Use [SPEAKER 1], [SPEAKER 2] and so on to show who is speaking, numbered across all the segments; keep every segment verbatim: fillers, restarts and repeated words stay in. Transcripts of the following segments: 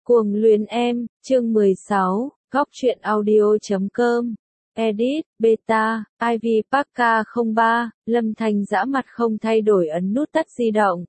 [SPEAKER 1] Cuồng luyến em, chương mười sáu, góc truyện audio.com. Edit, Beta, Ivy Parka không ba, Lâm Thanh dã mặt không thay đổi ấn nút tắt di động.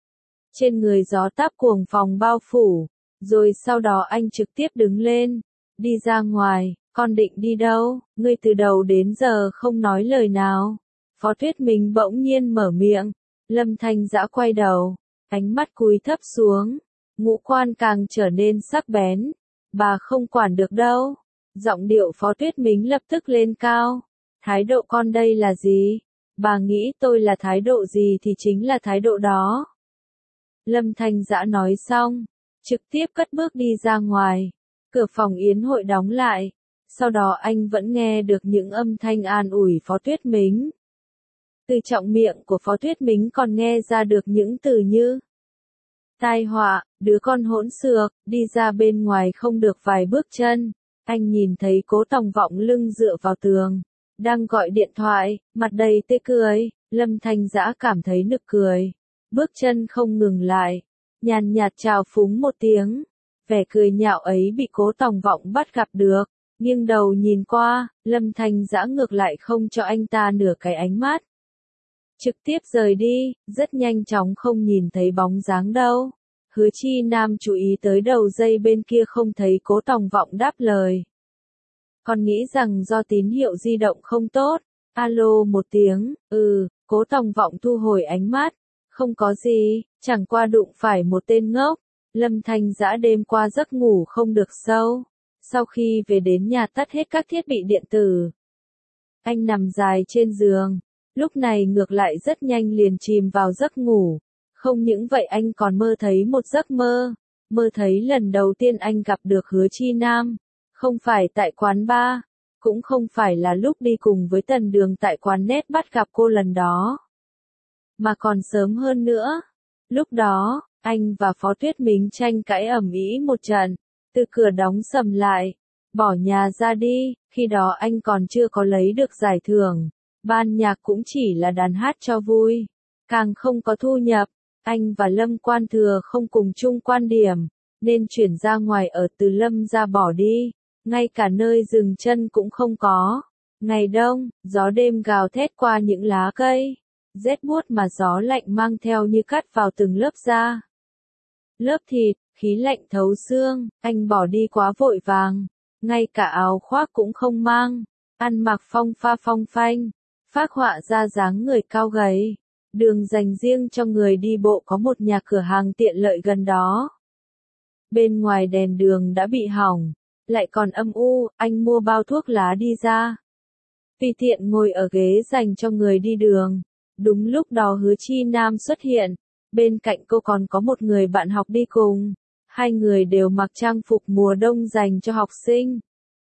[SPEAKER 1] Trên người gió táp cuồng phòng bao phủ, rồi sau đó anh trực tiếp đứng lên, đi ra ngoài. Con định đi đâu, ngươi từ đầu đến giờ không nói lời nào. Phó Tuyết Minh bỗng nhiên mở miệng, Lâm Thanh dã quay đầu, ánh mắt cúi thấp xuống, ngũ quan càng trở nên sắc bén. Bà không quản được đâu. Giọng điệu Phó Tuyết Minh lập tức lên cao. Thái độ con đây là gì? Bà nghĩ tôi là thái độ gì thì chính là thái độ đó. Lâm Thanh dã nói xong, trực tiếp cất bước đi ra ngoài. Cửa phòng yến hội đóng lại. Sau đó anh vẫn nghe được những âm thanh an ủi Phó Tuyết Minh. Từ trong miệng của Phó Tuyết Minh còn nghe ra được những từ như tai họa, đứa con hỗn xược, đi ra bên ngoài không được vài bước chân. Anh nhìn thấy Cố Tòng Vọng lưng dựa vào tường, đang gọi điện thoại, mặt đầy tươi cười. Lâm Thanh dã cảm thấy nực cười, bước chân không ngừng lại, nhàn nhạt chào phúng một tiếng. Vẻ cười nhạo ấy bị Cố Tòng Vọng bắt gặp được, nghiêng đầu nhìn qua, Lâm Thanh dã ngược lại không cho anh ta nửa cái ánh mắt. Trực tiếp rời đi, rất nhanh chóng không nhìn thấy bóng dáng đâu. Hứa Chi Nam chú ý tới đầu dây bên kia không thấy Cố Tòng Vọng đáp lời. Còn nghĩ rằng do tín hiệu di động không tốt. Alo một tiếng, ừ, Cố Tòng Vọng thu hồi ánh mắt. Không có gì, chẳng qua đụng phải một tên ngốc. Lâm Thanh dã đêm qua giấc ngủ không được sâu. Sau khi về đến nhà tắt hết các thiết bị điện tử. Anh nằm dài trên giường. Lúc này ngược lại rất nhanh liền chìm vào giấc ngủ. Không những vậy anh còn mơ thấy một giấc mơ. Mơ thấy lần đầu tiên anh gặp được Hứa Chi Nam. Không phải tại quán bar. Cũng không phải là lúc đi cùng với Tần Đường tại quán net bắt gặp cô lần đó. Mà còn sớm hơn nữa. Lúc đó, anh và Phó Tuyết Minh tranh cãi ầm ĩ một trận. Từ cửa đóng sầm lại. Bỏ nhà ra đi. Khi đó anh còn chưa có lấy được giải thưởng. Ban nhạc cũng chỉ là đàn hát cho vui. Càng không có thu nhập. Anh và Lâm Quan Thừa không cùng chung quan điểm. Nên chuyển ra ngoài ở Từ Lâm ra bỏ đi. Ngay cả nơi dừng chân cũng không có. Ngày đông, gió đêm gào thét qua những lá cây. Rét buốt mà gió lạnh mang theo như cắt vào từng lớp da. Lớp thịt, khí lạnh thấu xương. Anh bỏ đi quá vội vàng. Ngay cả áo khoác cũng không mang. Ăn mặc phong pha phong phanh. Phác họa ra dáng người cao gầy. Đường dành riêng cho người đi bộ có một nhà cửa hàng tiện lợi gần đó. Bên ngoài đèn đường đã bị hỏng. Lại còn âm u, anh mua bao thuốc lá đi ra. Vì tiện ngồi ở ghế dành cho người đi đường. Đúng lúc đó Hứa Chi Nam xuất hiện. Bên cạnh cô còn có một người bạn học đi cùng. Hai người đều mặc trang phục mùa đông dành cho học sinh.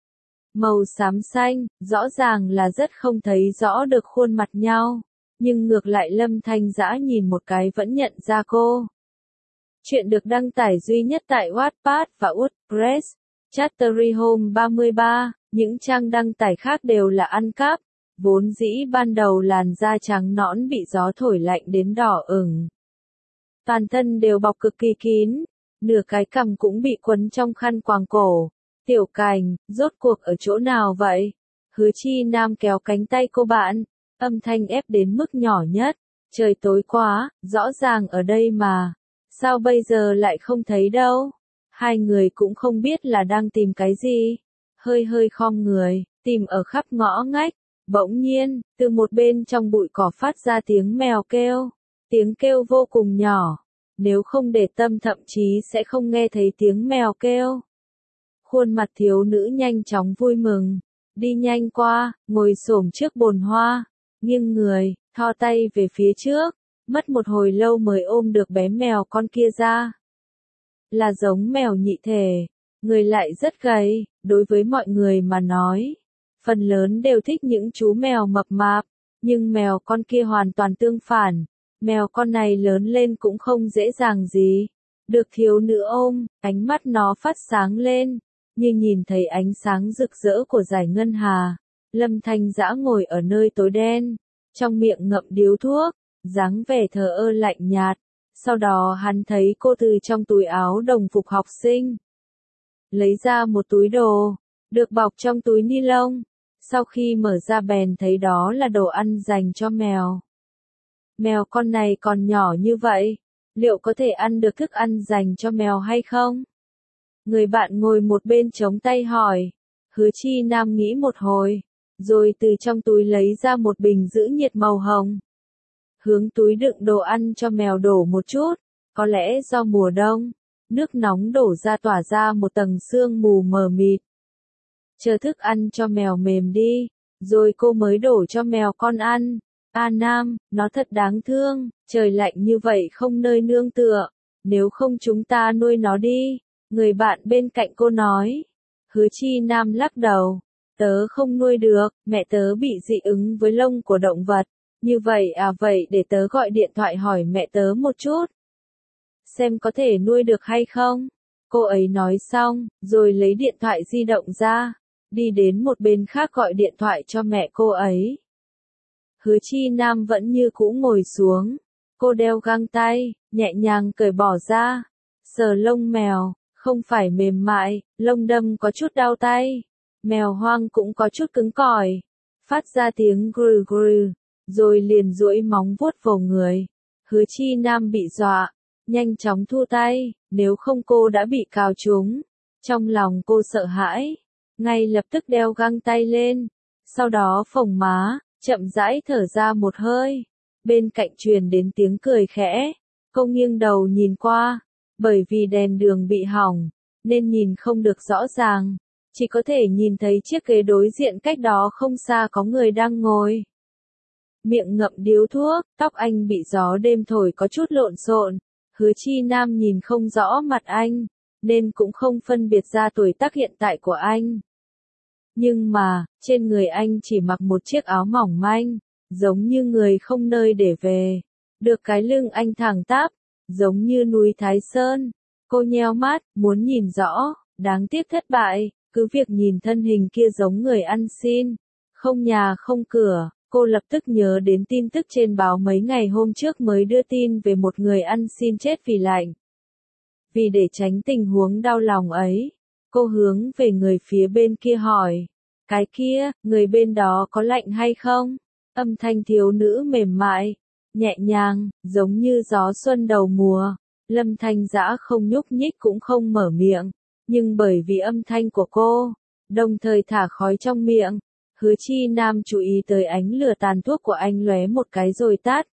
[SPEAKER 1] Màu xám xanh, rõ ràng là rất không thấy rõ được khuôn mặt nhau. Nhưng ngược lại Lâm Thanh dã nhìn một cái vẫn nhận ra cô. Chuyện được đăng tải duy nhất tại Wattpad và WordPress. Chattery Home ba mươi ba, những trang đăng tải khác đều là ăn cắp. Vốn dĩ ban đầu làn da trắng nõn bị gió thổi lạnh đến đỏ ửng. Toàn thân đều bọc cực kỳ kín. Nửa cái cằm cũng bị quấn trong khăn quàng cổ. Tiểu Cảnh, rốt cuộc ở chỗ nào vậy? Hứa Chi Nam kéo cánh tay cô bạn. Âm thanh ép đến mức nhỏ nhất. Trời tối quá, rõ ràng ở đây mà. Sao bây giờ lại không thấy đâu? Hai người cũng không biết là đang tìm cái gì. Hơi hơi khom người, tìm ở khắp ngõ ngách. Bỗng nhiên, từ một bên trong bụi cỏ phát ra tiếng mèo kêu. Tiếng kêu vô cùng nhỏ. Nếu không để tâm thậm chí sẽ không nghe thấy tiếng mèo kêu. Khuôn mặt thiếu nữ nhanh chóng vui mừng. Đi nhanh qua, ngồi xổm trước bồn hoa. Nghiêng người, thò tay về phía trước. Mất một hồi lâu mới ôm được bé mèo con kia ra. Là giống mèo nhị thể. Người lại rất gầy, đối với mọi người mà nói. Phần lớn đều thích những chú mèo mập mạp. Nhưng mèo con kia hoàn toàn tương phản. Mèo con này lớn lên cũng không dễ dàng gì. Được thiếu nữ ôm, ánh mắt nó phát sáng lên. Như nhìn thấy ánh sáng rực rỡ của dải ngân hà. Lâm Thanh dã ngồi ở nơi tối đen. Trong miệng ngậm điếu thuốc. Dáng vẻ thờ ơ lạnh nhạt. Sau đó hắn thấy cô từ trong túi áo đồng phục học sinh. lấy ra một túi đồ, được bọc trong túi ni lông. Sau khi mở ra bèn thấy đó là đồ ăn dành cho mèo. Mèo con này còn nhỏ như vậy, liệu có thể ăn được thức ăn dành cho mèo hay không? Người bạn ngồi một bên chống tay hỏi. Hứa Chi Nam nghĩ một hồi, rồi từ trong túi lấy ra một bình giữ nhiệt màu hồng. Hướng túi đựng đồ ăn cho mèo đổ một chút, có lẽ do mùa đông, nước nóng đổ ra tỏa ra một tầng sương mù mờ mịt. Chờ thức ăn cho mèo mềm đi, rồi cô mới đổ cho mèo con ăn. A Nam, nó thật đáng thương, trời lạnh như vậy không nơi nương tựa, nếu không chúng ta nuôi nó đi, người bạn bên cạnh cô nói. Hứa Chi Nam lắc đầu, tớ không nuôi được, mẹ tớ bị dị ứng với lông của động vật, như vậy à vậy để tớ gọi điện thoại hỏi mẹ tớ một chút. Xem có thể nuôi được hay không? Cô ấy nói xong, rồi lấy điện thoại di động ra, đi đến một bên khác gọi điện thoại cho mẹ cô ấy. Hứa Chi Nam vẫn như cũ ngồi xuống, cô đeo găng tay, nhẹ nhàng cởi bỏ ra, sờ lông mèo, không phải mềm mại, lông đâm có chút đau tay, mèo hoang cũng có chút cứng cỏi, phát ra tiếng grừ grừ, rồi liền duỗi móng vuốt vào người. Hứa Chi Nam bị dọa, nhanh chóng thu tay, nếu không cô đã bị cào trúng. Trong lòng cô sợ hãi, ngay lập tức đeo găng tay lên, sau đó phồng má, chậm rãi thở ra một hơi. Bên cạnh truyền đến tiếng cười khẽ, cô nghiêng đầu nhìn qua, bởi vì đèn đường bị hỏng, nên nhìn không được rõ ràng, chỉ có thể nhìn thấy chiếc ghế đối diện cách đó không xa có người đang ngồi. Miệng ngậm điếu thuốc, tóc anh bị gió đêm thổi có chút lộn xộn, Hứa Chi Nam nhìn không rõ mặt anh, nên cũng không phân biệt ra tuổi tác hiện tại của anh. Nhưng mà, trên người anh chỉ mặc một chiếc áo mỏng manh, giống như người không nơi để về, được cái lưng anh thẳng tắp, giống như núi Thái Sơn. Cô nheo mắt, muốn nhìn rõ, đáng tiếc thất bại, cứ việc nhìn thân hình kia giống người ăn xin, không nhà không cửa. Cô lập tức nhớ đến tin tức trên báo mấy ngày hôm trước mới đưa tin về một người ăn xin chết vì lạnh. Vì để tránh tình huống đau lòng ấy, cô hướng về người phía bên kia hỏi. Cái kia, người bên đó có lạnh hay không? Âm thanh thiếu nữ mềm mại, nhẹ nhàng, giống như gió xuân đầu mùa. Lâm Thanh Dã không nhúc nhích cũng không mở miệng, nhưng bởi vì âm thanh của cô, đồng thời thả khói trong miệng. Hứa Chi Nam chú ý tới ánh lửa tàn thuốc của anh lóe một cái rồi tắt.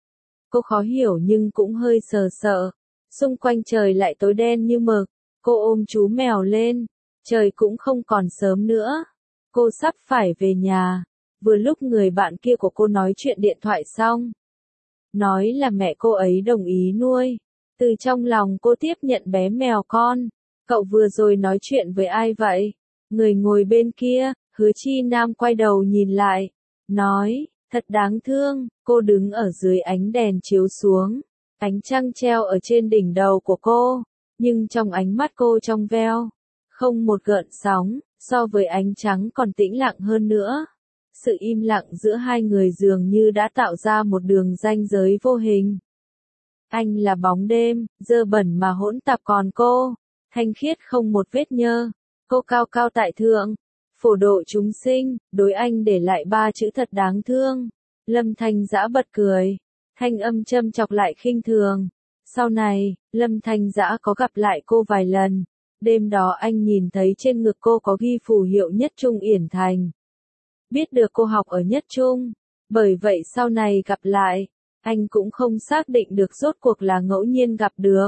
[SPEAKER 1] Cô khó hiểu nhưng cũng hơi sờ sợ. Xung quanh trời lại tối đen như mực. Cô ôm chú mèo lên. Trời cũng không còn sớm nữa. Cô sắp phải về nhà. Vừa lúc người bạn kia của cô nói chuyện điện thoại xong. Nói là mẹ cô ấy đồng ý nuôi. Từ trong lòng cô tiếp nhận bé mèo con. Cậu vừa rồi nói chuyện với ai vậy? Người ngồi bên kia. Hứa Chi Nam quay đầu nhìn lại, nói, thật đáng thương. Cô đứng ở dưới ánh đèn chiếu xuống, ánh trăng treo ở trên đỉnh đầu của cô, nhưng trong ánh mắt cô trong veo, không một gợn sóng, so với ánh trắng còn tĩnh lặng hơn nữa. Sự im lặng giữa hai người dường như đã tạo ra một đường ranh giới vô hình. Anh là bóng đêm, dơ bẩn mà hỗn tạp, còn cô, thanh khiết không một vết nhơ. Cô cao cao tại thượng, phổ độ chúng sinh, đối anh để lại ba chữ thật đáng thương. Lâm Thanh Dã bật cười, thanh âm châm chọc lại khinh thường. Sau này, Lâm Thanh Dã có gặp lại cô vài lần. Đêm đó anh nhìn thấy trên ngực cô có ghi phù hiệu Nhất Trung Yển Thành. Biết được cô học ở Nhất Trung, bởi vậy sau này gặp lại, anh cũng không xác định được rốt cuộc là ngẫu nhiên gặp được,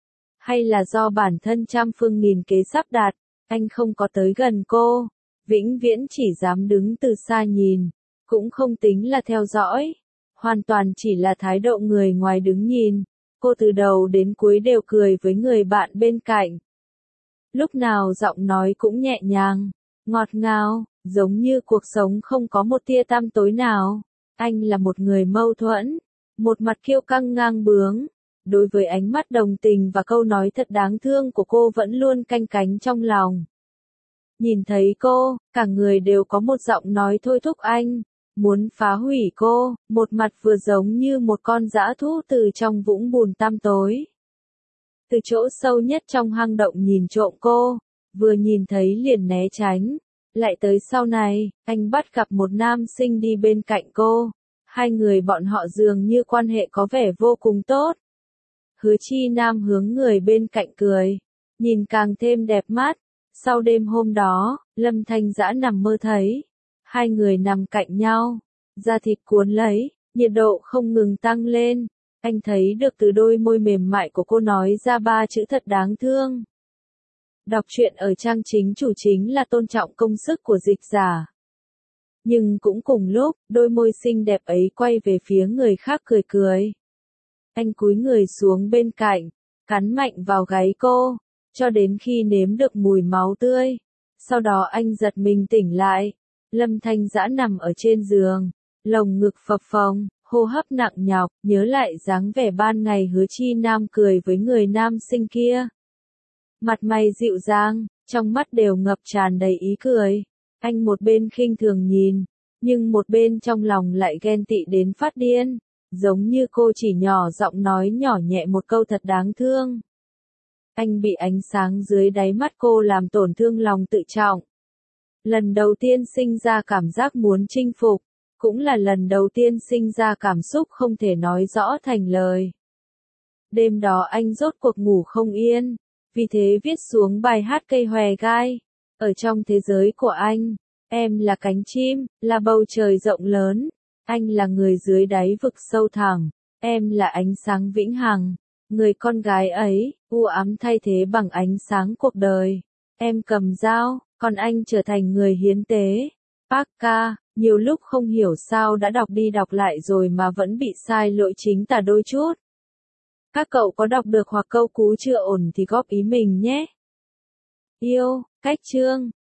[SPEAKER 1] hay là do bản thân trăm phương nghìn kế sắp đặt. Anh không có tới gần cô, vĩnh viễn chỉ dám đứng từ xa nhìn, cũng không tính là theo dõi, hoàn toàn chỉ là thái độ người ngoài đứng nhìn. Cô từ đầu đến cuối đều cười với người bạn bên cạnh. Lúc nào giọng nói cũng nhẹ nhàng, ngọt ngào, giống như cuộc sống không có một tia tăm tối nào. Anh là một người mâu thuẫn, một mặt kiêu căng ngang bướng. Đối với ánh mắt đồng tình và câu nói thật đáng thương của cô vẫn luôn canh cánh trong lòng. Nhìn thấy cô, cả người đều có một giọng nói thôi thúc anh, muốn phá hủy cô, một mặt vừa giống như một con dã thú từ trong vũng bùn tăm tối. Từ chỗ sâu nhất trong hang động nhìn trộm cô, vừa nhìn thấy liền né tránh. Lại tới sau này, anh bắt gặp một nam sinh đi bên cạnh cô. Hai người bọn họ dường như quan hệ có vẻ vô cùng tốt. Hứa Chi Nam hướng người bên cạnh cười, nhìn càng thêm đẹp mắt. Sau đêm hôm đó, Lâm Thanh Dã nằm mơ thấy. Hai người nằm cạnh nhau, da thịt cuốn lấy, nhiệt độ không ngừng tăng lên. Anh thấy được từ đôi môi mềm mại của cô nói ra ba chữ thật đáng thương. Đọc truyện ở trang chính chủ chính là tôn trọng công sức của dịch giả. Nhưng cũng cùng lúc, đôi môi xinh đẹp ấy quay về phía người khác cười cười. Anh cúi người xuống bên cạnh, cắn mạnh vào gáy cô, cho đến khi nếm được mùi máu tươi. Sau đó anh giật mình tỉnh lại. Lâm Thanh Dã nằm ở trên giường, lồng ngực phập phồng, hô hấp nặng nhọc, nhớ lại dáng vẻ ban ngày Hứa Chi Nam cười với người nam sinh kia. Mặt mày dịu dàng, trong mắt đều ngập tràn đầy ý cười. Anh một bên khinh thường nhìn, nhưng một bên trong lòng lại ghen tị đến phát điên. Giống như cô chỉ nhỏ giọng nói nhỏ nhẹ một câu thật đáng thương. Anh bị ánh sáng dưới đáy mắt cô làm tổn thương lòng tự trọng. Lần đầu tiên sinh ra cảm giác muốn chinh phục, cũng là lần đầu tiên sinh ra cảm xúc không thể nói rõ thành lời. Đêm đó anh rốt cuộc ngủ không yên, vì thế viết xuống bài hát Cây Hòe Gai. Ở trong thế giới của anh, em là cánh chim, là bầu trời rộng lớn. Anh là người dưới đáy vực sâu thẳm, em là ánh sáng vĩnh hằng. Người con gái ấy, u ám thay thế bằng ánh sáng cuộc đời. Em cầm dao, còn anh trở thành người hiến tế. Parka, nhiều lúc không hiểu sao đã đọc đi đọc lại rồi mà vẫn bị sai lỗi chính tả đôi chút. Các cậu có đọc được hoặc câu cú chưa ổn thì góp ý mình nhé. Yêu, cách chương.